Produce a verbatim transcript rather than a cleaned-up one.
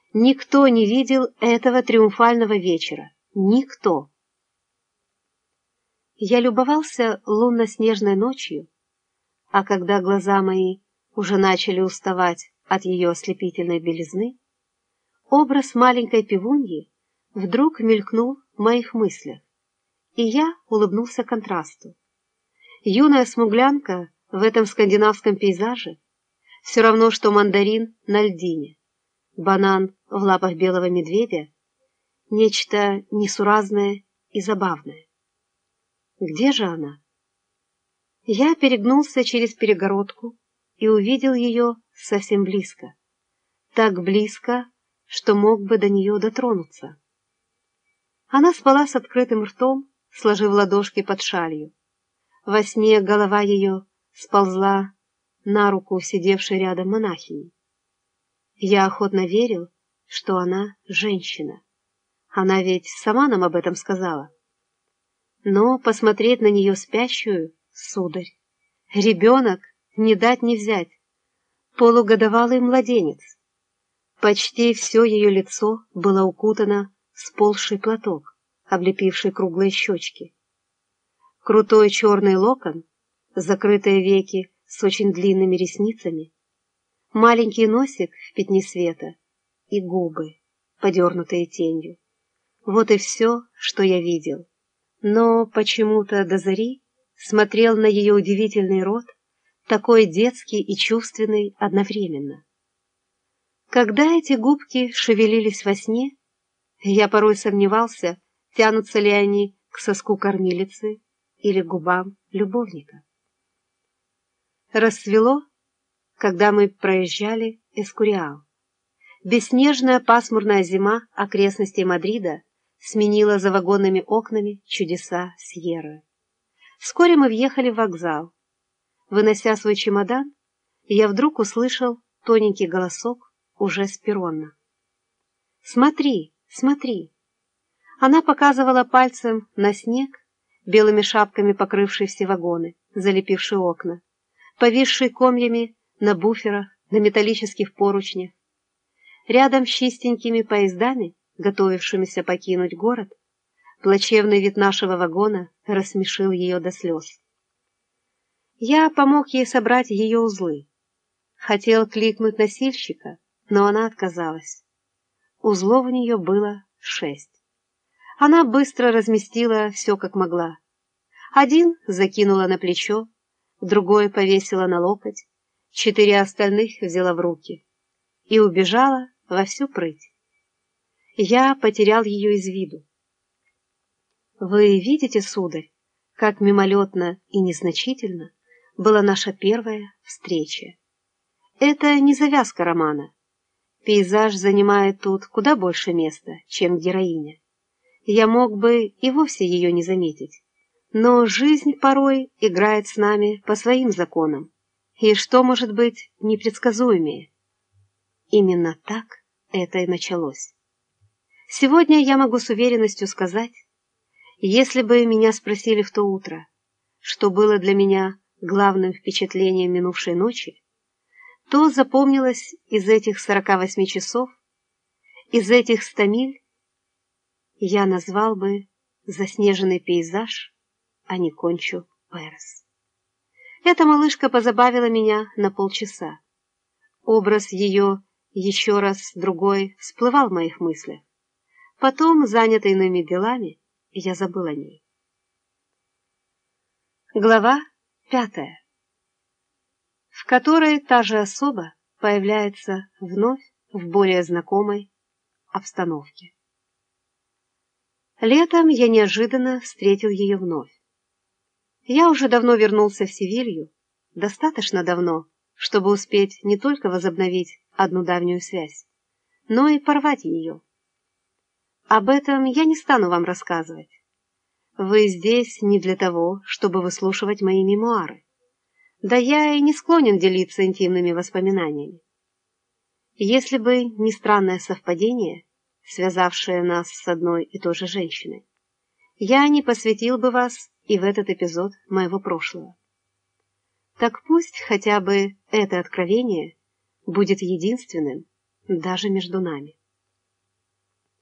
Никто не видел этого триумфального вечера. Никто. Я любовался лунно-снежной ночью, а когда глаза мои уже начали уставать от ее ослепительной белизны, образ маленькой пивуньи вдруг мелькнул в моих мыслях, и я улыбнулся контрасту. Юная смуглянка в этом скандинавском пейзаже все равно, что мандарин на льдине, банан в лапах белого медведя, нечто несуразное и забавное. Где же она? Я перегнулся через перегородку и увидел ее совсем близко. Так близко, что мог бы до нее дотронуться. Она спала с открытым ртом, сложив ладошки под шалью. Во сне голова ее сползла на руку сидевшей рядом монахини. Я охотно верил, что она женщина. Она ведь сама нам об этом сказала. Но посмотреть на нее спящую, сударь, ребенок, не дать не взять, полугодовалый младенец. Почти все ее лицо было укутано в сползший платок, облепивший круглые щечки. Крутой черный локон, закрытые веки с очень длинными ресницами, маленький носик в пятне света и губы, подернутые тенью. Вот и все, что я видел. Но почему-то до зари смотрел на ее удивительный рот, такой детский и чувственный одновременно. Когда эти губки шевелились во сне, я порой сомневался, тянутся ли они к соску кормилицы или к губам любовника. Рассвело, когда мы проезжали Эскуриал. Бесснежная пасмурная зима окрестностей Мадрида сменила за вагонными окнами чудеса Сьерры. Вскоре мы въехали в вокзал. Вынося свой чемодан, я вдруг услышал тоненький голосок уже с перрона. «Смотри, смотри!» Она показывала пальцем на снег, белыми шапками покрывший все вагоны, залепивший окна, повисший комьями на буферах, на металлических поручнях. Рядом с чистенькими поездами, готовившимися покинуть город, плачевный вид нашего вагона рассмешил ее до слез. Я помог ей собрать ее узлы. Хотел кликнуть носильщика, но она отказалась. Узлов у нее было шесть. Она быстро разместила все как могла. Один закинула на плечо, другой повесила на локоть, четыре остальных взяла в руки и убежала во всю прыть. Я потерял ее из виду. Вы видите, сударь, как мимолетно и незначительно была наша первая встреча. Это не завязка романа. Пейзаж занимает тут куда больше места, чем героиня. Я мог бы и вовсе ее не заметить. Но жизнь порой играет с нами по своим законам. И что может быть непредсказуемее? Именно так это и началось. Сегодня я могу с уверенностью сказать, если бы меня спросили в то утро, что было для меня главным впечатлением минувшей ночи, то запомнилось из этих сорока восьми часов, из этих ста миль, я назвал бы заснеженный пейзаж, а не Кончу Перес. Эта малышка позабавила меня на полчаса. Образ ее еще раз другой всплывал в моих мыслях. Потом, занятый иными делами, я забыл о ней. Глава пятая, в которой та же особа появляется вновь в более знакомой обстановке. Летом я неожиданно встретил ее вновь. Я уже давно вернулся в Севилью, достаточно давно, чтобы успеть не только возобновить одну давнюю связь, но и порвать ее. Об этом я не стану вам рассказывать. Вы здесь не для того, чтобы выслушивать мои мемуары. Да я и не склонен делиться интимными воспоминаниями. Если бы не странное совпадение, связавшее нас с одной и той же женщиной, я не посвятил бы вас и в этот эпизод моего прошлого. Так пусть хотя бы это откровение будет единственным даже между нами.